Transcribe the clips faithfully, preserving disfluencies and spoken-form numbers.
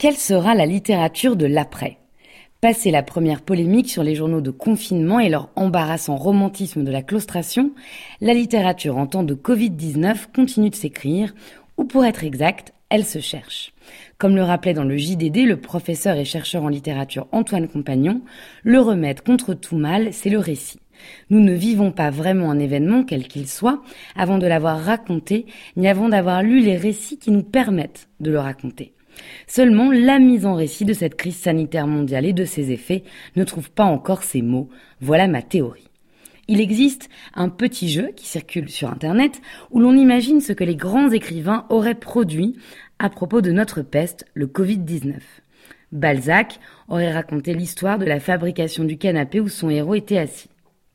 Quelle sera la littérature de l'après ? Passé la première polémique sur les journaux de confinement et leur embarrassant romantisme de la claustration, la littérature en temps de covid dix-neuf continue de s'écrire, ou pour être exact, elle se cherche. Comme le rappelait dans le J D D le professeur et chercheur en littérature Antoine Compagnon, le remède contre tout mal, c'est le récit. Nous ne vivons pas vraiment un événement, quel qu'il soit, avant de l'avoir raconté, ni avant d'avoir lu les récits qui nous permettent de le raconter. Seulement, la mise en récit de cette crise sanitaire mondiale et de ses effets ne trouve pas encore ses mots. Voilà ma théorie. Il existe un petit jeu qui circule sur Internet où l'on imagine ce que les grands écrivains auraient produit à propos de notre peste, le covid dix-neuf. Balzac aurait raconté l'histoire de la fabrication du canapé où son héros était assis.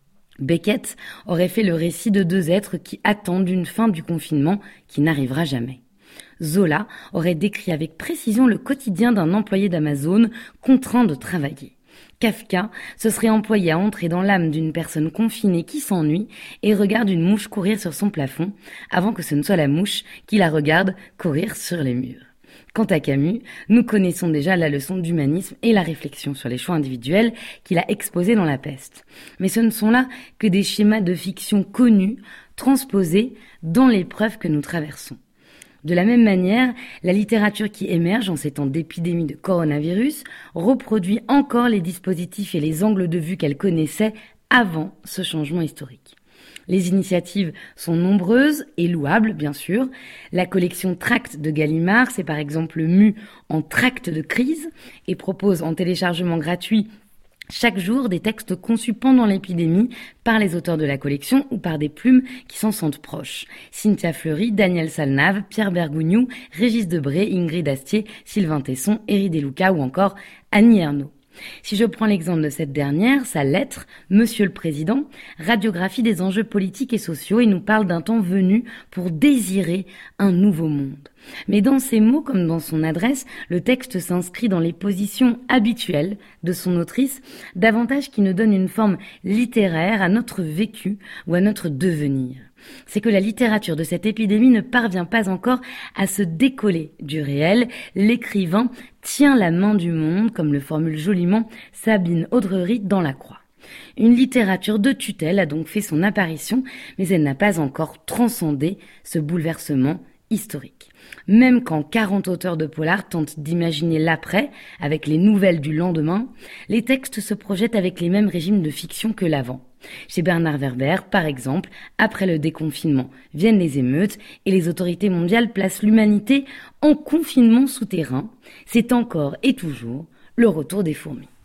Beckett aurait fait le récit de deux êtres qui attendent une fin du confinement qui n'arrivera jamais. Zola aurait décrit avec précision le quotidien d'un employé d'Amazon contraint de travailler. Kafka se serait employé à entrer dans l'âme d'une personne confinée qui s'ennuie et regarde une mouche courir sur son plafond avant que ce ne soit la mouche qui la regarde courir sur les murs. Quant à Camus, nous connaissons déjà la leçon d'humanisme et la réflexion sur les choix individuels qu'il a exposés dans La Peste. Mais ce ne sont là que des schémas de fiction connus, transposés dans l'épreuve que nous traversons. De la même manière, la littérature qui émerge en ces temps d'épidémie de coronavirus reproduit encore les dispositifs et les angles de vue qu'elle connaissait avant ce changement historique. Les initiatives sont nombreuses et louables, bien sûr. La collection Tracts de Gallimard s'est par exemple mue en Tracts de crise et propose en téléchargement gratuit chaque jour des textes conçus pendant l'épidémie par les auteurs de la collection ou par des plumes qui s'en sentent proches. Cynthia Fleury, Daniel Salnave, Pierre Bergougnoux, Régis Debray, Ingrid Astier, Sylvain Tesson, Éric Deluca ou encore Annie Ernaux. Si je prends l'exemple de cette dernière, sa lettre, Monsieur le Président, radiographie des enjeux politiques et sociaux et nous parle d'un temps venu pour désirer un nouveau monde. Mais dans ses mots comme dans son adresse, le texte s'inscrit dans les positions habituelles de son autrice, davantage qui ne donne une forme littéraire à notre vécu ou à notre devenir. C'est que la littérature de cette épidémie ne parvient pas encore à se décoller du réel. L'écrivain tient la main du monde, comme le formule joliment Sabine Audrery dans La Croix. Une littérature de tutelle a donc fait son apparition, mais elle n'a pas encore transcendé ce bouleversement historique. Même quand quarante auteurs de polar tentent d'imaginer l'après, avec les nouvelles du lendemain, les textes se projettent avec les mêmes régimes de fiction que l'avant. Chez Bernard Werber, par exemple, après le déconfinement, viennent les émeutes et les autorités mondiales placent l'humanité en confinement souterrain. C'est encore et toujours le retour des fourmis.